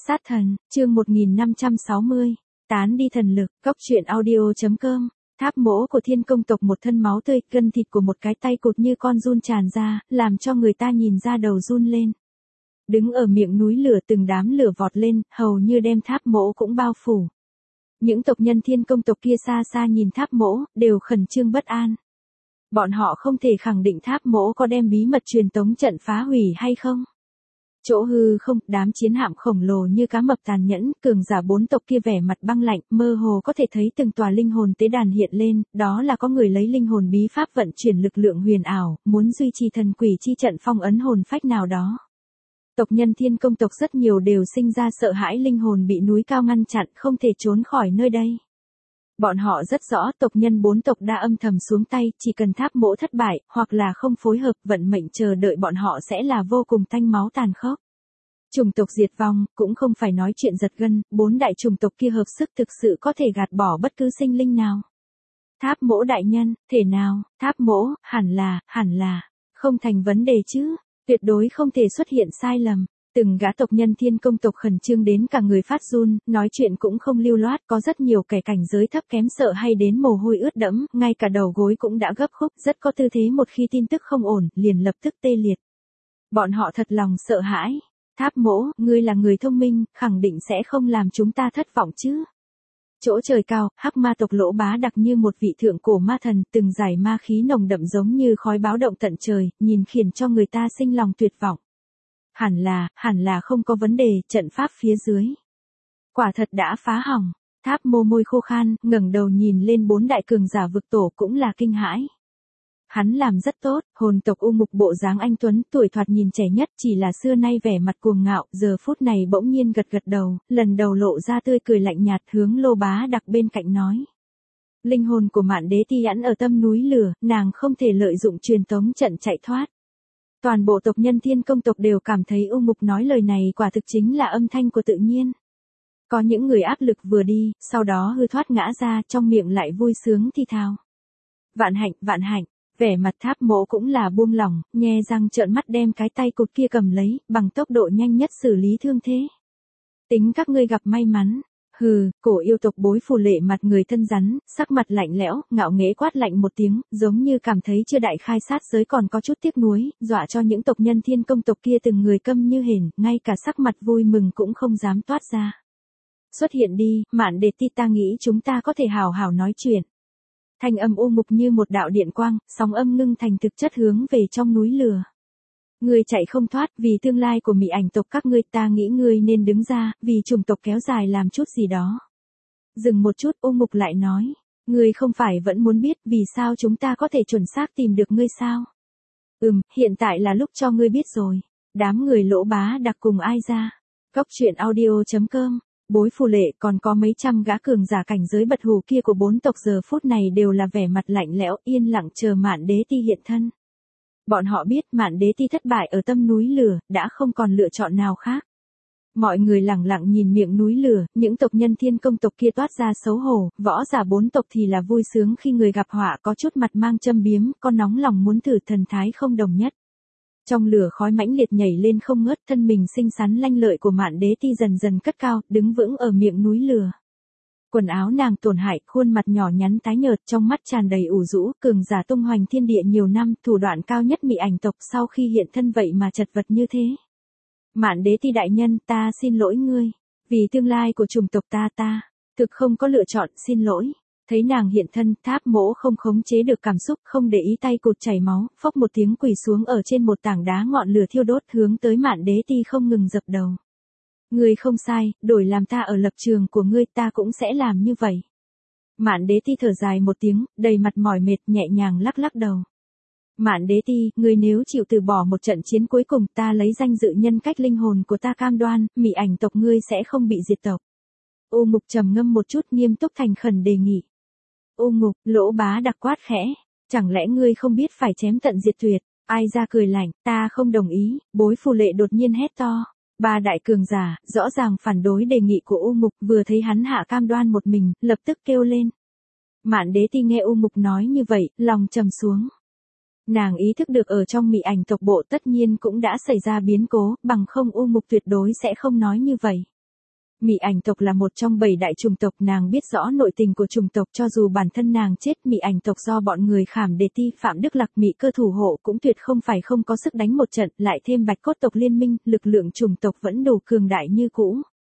Sát thần, chương 1560, tán đi thần lực, góc truyện audio.com. Tháp mỗ của Thiên Công tộc một thân máu tươi, gân thịt của một cái tay cụt như con giun tràn ra, làm cho người ta nhìn ra đầu run lên. Đứng ở miệng núi lửa, từng đám lửa vọt lên, hầu như đem tháp mỗ cũng bao phủ. Những tộc nhân Thiên Công tộc kia xa xa nhìn tháp mỗ, đều khẩn trương bất an. Bọn họ không thể khẳng định tháp mỗ có đem bí mật truyền tống trận phá hủy hay không. Chỗ hư không, đám chiến hạm khổng lồ như cá mập tàn nhẫn, cường giả bốn tộc kia vẻ mặt băng lạnh, mơ hồ có thể thấy từng tòa linh hồn tế đàn hiện lên, đó là có người lấy linh hồn bí pháp vận chuyển lực lượng huyền ảo, muốn duy trì thần quỷ chi trận phong ấn hồn phách nào đó. Tộc nhân Thiên Công tộc rất nhiều đều sinh ra sợ hãi linh hồn bị núi cao ngăn chặn, không thể trốn khỏi nơi đây. Bọn họ rất rõ tộc nhân bốn tộc đã âm thầm xuống tay, chỉ cần tháp mỗ thất bại, hoặc là không phối hợp, vận mệnh chờ đợi bọn họ sẽ là vô cùng tanh máu tàn khốc. Chủng tộc diệt vong, cũng không phải nói chuyện giật gân, bốn đại chủng tộc kia hợp sức thực sự có thể gạt bỏ bất cứ sinh linh nào. Tháp mỗ đại nhân, thể nào, tháp mỗ, hẳn là, không thành vấn đề chứ, tuyệt đối không thể xuất hiện sai lầm. Từng gã tộc nhân Thiên Công tộc khẩn trương đến cả người phát run, nói chuyện cũng không lưu loát, có rất nhiều kẻ cảnh giới thấp kém sợ hay đến mồ hôi ướt đẫm, ngay cả đầu gối cũng đã gấp khúc, rất có tư thế một khi tin tức không ổn, liền lập tức tê liệt. Bọn họ thật lòng sợ hãi. Tháp mỗ, ngươi là người thông minh, khẳng định sẽ không làm chúng ta thất vọng chứ. Chỗ trời cao, hắc ma tộc Lỗ Bá Đặc như một vị thượng cổ ma thần, từng giải ma khí nồng đậm giống như khói báo động tận trời, nhìn khiến cho người ta sinh lòng tuyệt vọng. Hẳn là không có vấn đề, trận pháp phía dưới. Quả thật đã phá hỏng. Tháp mô môi khô khan, ngẩng đầu nhìn lên bốn đại cường giả vực tổ cũng là kinh hãi. Hắn làm rất tốt, hồn tộc U Mục bộ dáng anh tuấn, tuổi thoạt nhìn trẻ nhất, chỉ là xưa nay vẻ mặt cuồng ngạo, giờ phút này bỗng nhiên gật đầu, lần đầu lộ ra tươi cười lạnh nhạt, hướng Lô Bá Đặc bên cạnh nói. Linh hồn của Mạn Đế Ti ẩn ở tâm núi lửa, nàng không thể lợi dụng truyền tống trận chạy thoát. Toàn bộ tộc nhân Thiên Công tộc đều cảm thấy U Mục nói lời này quả thực chính là âm thanh của tự nhiên. Có những người áp lực vừa đi, sau đó hư thoát ngã ra, trong miệng lại vui sướng thi thào. Vạn hạnh, vẻ mặt tháp mỗ cũng là buông lỏng, nhe răng trợn mắt đem cái tay cụt kia cầm lấy, bằng tốc độ nhanh nhất xử lý thương thế. Tính các ngươi gặp may mắn. Hừ, cổ yêu tộc Bối Phù Lệ mặt người thân rắn, sắc mặt lạnh lẽo, ngạo nghễ quát lạnh một tiếng, giống như cảm thấy chưa đại khai sát giới còn có chút tiếc nuối, dọa cho những tộc nhân Thiên Công tộc kia từng người câm như hến, ngay cả sắc mặt vui mừng cũng không dám toát ra. Xuất hiện đi, Mạn Đế Ti, ta nghĩ chúng ta có thể hào hào nói chuyện. Thanh âm U Mục như một đạo điện quang, sóng âm ngưng thành thực chất hướng về trong núi lửa. Ngươi chạy không thoát, vì tương lai của Mị Ảnh tộc các ngươi, ta nghĩ ngươi nên đứng ra, vì chủng tộc kéo dài làm chút gì đó. Dừng một chút, U Mục lại nói, ngươi không phải vẫn muốn biết vì sao chúng ta có thể chuẩn xác tìm được ngươi sao? Hiện tại là lúc cho ngươi biết rồi. Đám người Lỗ Bá Đặc cùng ai ra? Góc truyện audio.com. Bối Phù Lệ còn có mấy trăm gã cường giả cảnh giới bật hù kia của bốn tộc giờ phút này đều là vẻ mặt lạnh lẽo, yên lặng chờ Mạn Đế Ti hiện thân. Bọn họ biết Mạn Đế Ti thất bại ở tâm núi lửa, đã không còn lựa chọn nào khác. Mọi người lặng lặng nhìn miệng núi lửa, những tộc nhân Thiên Công tộc kia toát ra xấu hổ, võ giả bốn tộc thì là vui sướng khi người gặp họa, có chút mặt mang châm biếm, có nóng lòng muốn thử thần thái không đồng nhất. Trong lửa khói mãnh liệt nhảy lên không ngớt, thân mình xinh xắn lanh lợi của Mạn Đế Ti dần dần cất cao, đứng vững ở miệng núi lửa. Quần áo nàng tổn hại, khuôn mặt nhỏ nhắn tái nhợt, trong mắt tràn đầy ủ rũ, cường giả tung hoành thiên địa nhiều năm, thủ đoạn cao nhất Mị Ảnh tộc, sau khi hiện thân vậy mà chật vật như thế. Mạn Đế Ti đại nhân, ta xin lỗi ngươi, vì tương lai của chủng tộc ta thực không có lựa chọn, xin lỗi. Thấy nàng hiện thân, tháp mỗ không khống chế được cảm xúc, không để ý tay cụt chảy máu, phốc một tiếng quỳ xuống ở trên một tảng đá ngọn lửa thiêu đốt, hướng tới Mạn Đế Ti không ngừng dập đầu. Ngươi không sai, đổi làm ta ở lập trường của ngươi, ta cũng sẽ làm như vậy. Mạn Đế Ti thở dài một tiếng, đầy mặt mỏi mệt, nhẹ nhàng lắc đầu. Mạn Đế Ti, ngươi nếu chịu từ bỏ một trận chiến cuối cùng, ta lấy danh dự nhân cách linh hồn của ta cam đoan, Mị Ảnh tộc ngươi sẽ không bị diệt tộc. U Mục trầm ngâm một chút, nghiêm túc thành khẩn đề nghị. U Mục, Lỗ Bá Đặc quát khẽ, chẳng lẽ ngươi không biết phải chém tận diệt tuyệt? Ai ra cười lạnh, ta không đồng ý. Bối Phù Lệ đột nhiên hét to. Ba đại cường giả, rõ ràng phản đối đề nghị của U Mục, vừa thấy hắn hạ cam đoan một mình, lập tức kêu lên. Mạn Đế Ti nghe U Mục nói như vậy, lòng trầm xuống. Nàng ý thức được ở trong Mị Ảnh tộc bộ tất nhiên cũng đã xảy ra biến cố, bằng không U Mục tuyệt đối sẽ không nói như vậy. Mị ảnh tộc là một trong 7 đại chủng tộc, nàng biết rõ nội tình của chủng tộc, cho dù bản thân nàng chết, mị ảnh tộc do bọn người Khảm Đế Ti, Phạm Đức Lạc, Mị Cơ thủ hộ cũng tuyệt không phải không có sức đánh một trận, lại thêm Bạch Cốt tộc liên minh, lực lượng chủng tộc vẫn đủ cường đại như cũ.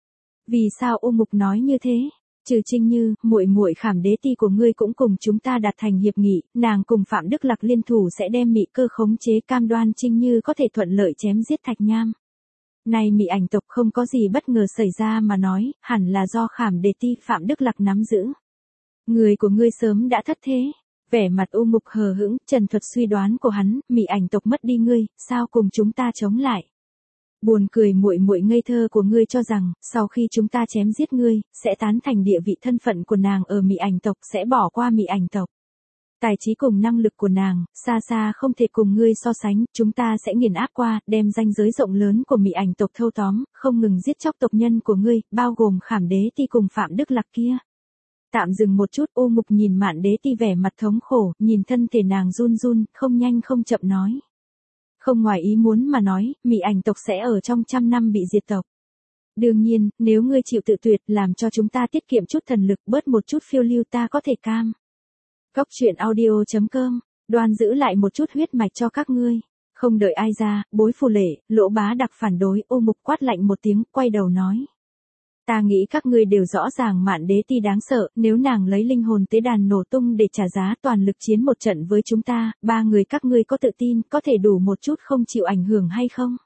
Vì sao Ô Mục nói như thế? Trừ Trinh Như, muội muội Khảm Đế Ti của ngươi cũng cùng chúng ta đạt thành hiệp nghị, nàng cùng Phạm Đức Lạc liên thủ sẽ đem Mị Cơ khống chế, cam đoan Trinh Như có thể thuận lợi chém giết Thạch Nham. Này mị ảnh tộc không có gì bất ngờ xảy ra mà nói, hẳn là do Khảm Đế Ti, Phạm Đức Lạc nắm giữ. Người của ngươi sớm đã thất thế. Vẻ mặt U Mục hờ hững, trần thuật suy đoán của hắn, mị ảnh tộc mất đi ngươi, sao cùng chúng ta chống lại? Buồn cười, muội muội ngây thơ của ngươi cho rằng, sau khi chúng ta chém giết ngươi, sẽ tán thành địa vị thân phận của nàng ở mị ảnh tộc, sẽ bỏ qua mị ảnh tộc. Tài trí cùng năng lực của nàng, xa xa không thể cùng ngươi so sánh, chúng ta sẽ nghiền áp qua, đem ranh giới rộng lớn của mị ảnh tộc thâu tóm, không ngừng giết chóc tộc nhân của ngươi, bao gồm Khảm Đế Ti cùng Phạm Đức Lạc kia. Tạm dừng một chút, Ô Mục nhìn Mạn Đế Ti vẻ mặt thống khổ, nhìn thân thể nàng run run, không nhanh không chậm nói. Không ngoài ý muốn mà nói, mị ảnh tộc sẽ ở trong 100 năm bị diệt tộc. Đương nhiên, nếu ngươi chịu tự tuyệt, làm cho chúng ta tiết kiệm chút thần lực, bớt một chút phiêu lưu, ta có thể cam. Góc truyện audio.com, Đoan giữ lại một chút huyết mạch cho các ngươi. Không đợi ai ra, Bối Phù Lệ, Lỗ Bá Đặc phản đối, Ô Mục quát lạnh một tiếng, quay đầu nói. Ta nghĩ các ngươi đều rõ ràng Mạn Đế Ti đáng sợ, nếu nàng lấy linh hồn tế đàn nổ tung để trả giá toàn lực chiến một trận với chúng ta, 3 người các ngươi có tự tin, có thể đủ một chút không chịu ảnh hưởng hay không?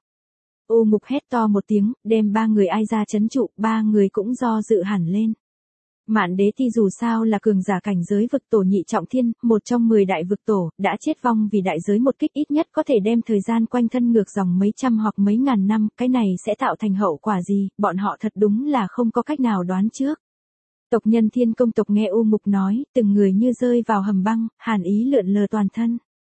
Ô Mục hét to một tiếng, đem 3 người ai ra trấn trụ, 3 người cũng do dự hẳn lên. Mạn Đế Ti dù sao là cường giả cảnh giới vực tổ nhị trọng thiên, một trong 10 đại vực tổ, đã chết vong vì đại giới một kích, ít nhất có thể đem thời gian quanh thân ngược dòng mấy trăm hoặc mấy ngàn năm, cái này sẽ tạo thành hậu quả gì, bọn họ thật đúng là không có cách nào đoán trước. Tộc nhân Thiên Công tộc nghe U Mục nói, từng người như rơi vào hầm băng, hàn ý lượn lờ toàn thân.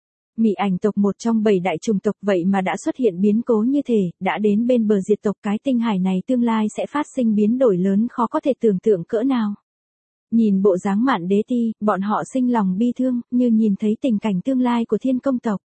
Mị ảnh tộc một trong 7 đại chủng tộc vậy mà đã xuất hiện biến cố như thế, đã đến bên bờ diệt tộc, cái tinh hải này tương lai sẽ phát sinh biến đổi lớn khó có thể tưởng tượng cỡ nào. Nhìn bộ dáng Mạn Đế Ti, bọn họ sinh lòng bi thương, như nhìn thấy tình cảnh tương lai của Thiên Công tộc.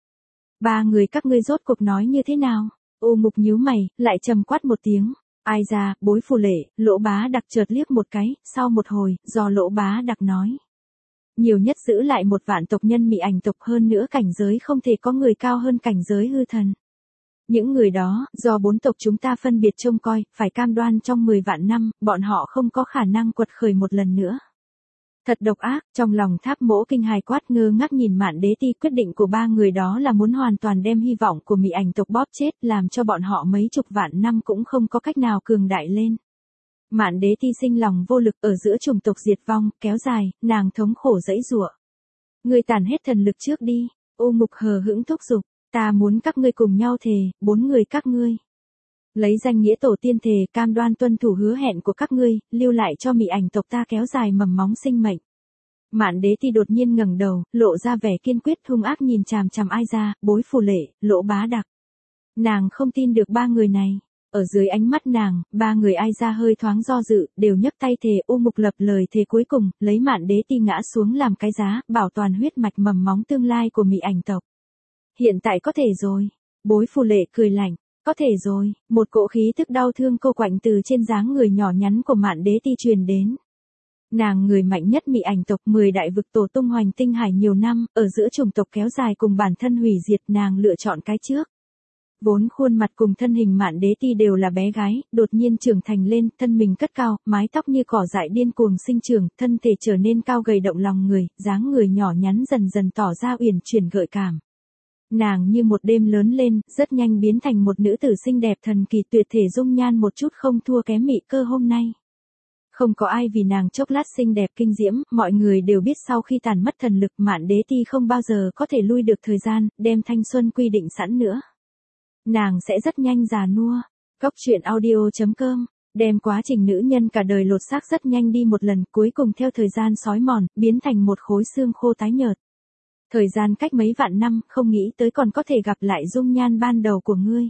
3 người các ngươi rốt cuộc nói như thế nào? Ô Mục nhíu mày, lại trầm quát một tiếng. Ai ra, Bối Phù Lệ, Lỗ Bá Đặc chợt liếc một cái, sau một hồi, do Lỗ Bá Đặc nói. Nhiều nhất giữ lại 1 vạn tộc nhân mị ảnh tộc, hơn nữa cảnh giới không thể có người cao hơn cảnh giới hư thần. Những người đó, do 4 tộc chúng ta phân biệt trông coi, phải cam đoan trong 10 vạn năm, bọn họ không có khả năng quật khởi một lần nữa. Thật độc ác, trong lòng Tháp Mỗ kinh hài quát, ngơ ngác nhìn Mạn Đế Ti, quyết định của 3 người đó là muốn hoàn toàn đem hy vọng của mị ảnh tộc bóp chết, làm cho bọn họ mấy chục vạn năm cũng không có cách nào cường đại lên. Mạn Đế Ti sinh lòng vô lực, ở giữa chủng tộc diệt vong, kéo dài, nàng thống khổ giãy giụa. Ngươi tàn hết thần lực trước đi, Ô Mục hờ hững thúc giục, ta muốn các ngươi cùng nhau thề, 4 người các ngươi. Lấy danh nghĩa tổ tiên thề, cam đoan tuân thủ hứa hẹn của các ngươi, lưu lại cho mị ảnh tộc ta kéo dài mầm móng sinh mệnh. Mạn Đế Ti đột nhiên ngẩng đầu, lộ ra vẻ kiên quyết, hung ác nhìn chằm chằm Ai Ra, Bối Phù Lệ, Lỗ Bá Đặc. Nàng không tin được 3 người này. Ở dưới ánh mắt nàng, 3 người Ai Ra hơi thoáng do dự, đều nhấc tay thề. Ô Mục lập lời thề cuối cùng, lấy Mạn Đế Ti ngã xuống làm cái giá, bảo toàn huyết mạch mầm móng tương lai của mị ảnh tộc. Hiện tại có thể rồi. Bối Phù Lệ cười lạnh. Có thể rồi, một cỗ khí thức đau thương cô quạnh từ trên dáng người nhỏ nhắn của Mạn Đế Ti truyền đến. Nàng người mạnh nhất mị ảnh tộc, 10 đại vực tổ tung hoành tinh hải nhiều năm, ở giữa chủng tộc kéo dài cùng bản thân hủy diệt, nàng lựa chọn cái trước. Vốn khuôn mặt cùng thân hình Mạn Đế Ti đều là bé gái, đột nhiên trưởng thành lên, thân mình cất cao, mái tóc như cỏ dại điên cuồng sinh trưởng, thân thể trở nên cao gầy động lòng người, dáng người nhỏ nhắn dần dần tỏ ra uyển chuyển gợi cảm. Nàng như một đêm lớn lên, rất nhanh biến thành một nữ tử xinh đẹp thần kỳ, tuyệt thể dung nhan một chút không thua kém Mị Cơ hôm nay. Không có ai vì nàng chốc lát xinh đẹp kinh diễm, mọi người đều biết sau khi tàn mất thần lực, Mạn Đế Ti không bao giờ có thể lui được thời gian, đem thanh xuân quy định sẵn nữa. Nàng sẽ rất nhanh già nua. Góc truyện audio.com, đem quá trình nữ nhân cả đời lột xác rất nhanh đi một lần, cuối cùng theo thời gian xói mòn, biến thành một khối xương khô tái nhợt. Thời gian cách mấy vạn năm, không nghĩ tới còn có thể gặp lại dung nhan ban đầu của ngươi.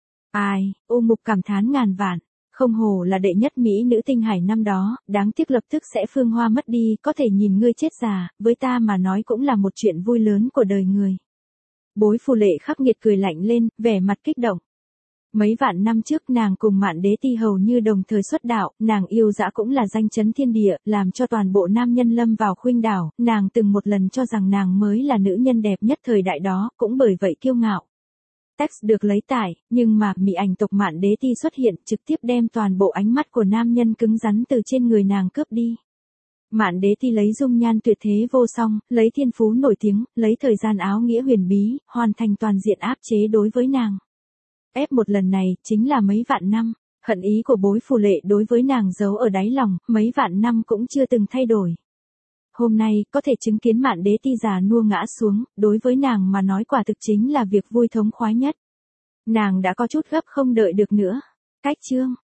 Ai, Ô Mục cảm thán ngàn vạn, không hổ là đệ nhất mỹ nữ tinh hải năm đó, đáng tiếc lập tức sẽ phương hoa mất đi, có thể nhìn ngươi chết già, với ta mà nói cũng là một chuyện vui lớn của đời người. Bối Phù Lệ khắc nghiệt cười lạnh lên, vẻ mặt kích động. Mấy vạn năm trước nàng cùng Mạn Đế Ti hầu như đồng thời xuất đạo, nàng yêu dã cũng là danh chấn thiên địa, làm cho toàn bộ nam nhân lâm vào khuynh đảo, nàng từng một lần cho rằng nàng mới là nữ nhân đẹp nhất thời đại đó, cũng bởi vậy kiêu ngạo. Text được lấy tải, nhưng mà mị ảnh tộc Mạn Đế Ti xuất hiện trực tiếp đem toàn bộ ánh mắt của nam nhân cứng rắn từ trên người nàng cướp đi. Mạn Đế Ti lấy dung nhan tuyệt thế vô song, lấy thiên phú nổi tiếng, lấy thời gian áo nghĩa huyền bí, hoàn thành toàn diện áp chế đối với nàng. Ép một lần này, chính là mấy vạn năm, hận ý của bối phù lệ đối với nàng giấu ở đáy lòng, mấy vạn năm cũng chưa từng thay đổi. Hôm nay, có thể chứng kiến Mạn Đế Ti già nua ngã xuống, đối với nàng mà nói quả thực chính là việc vui thống khoái nhất. Nàng đã có chút gấp không đợi được nữa. Cách chương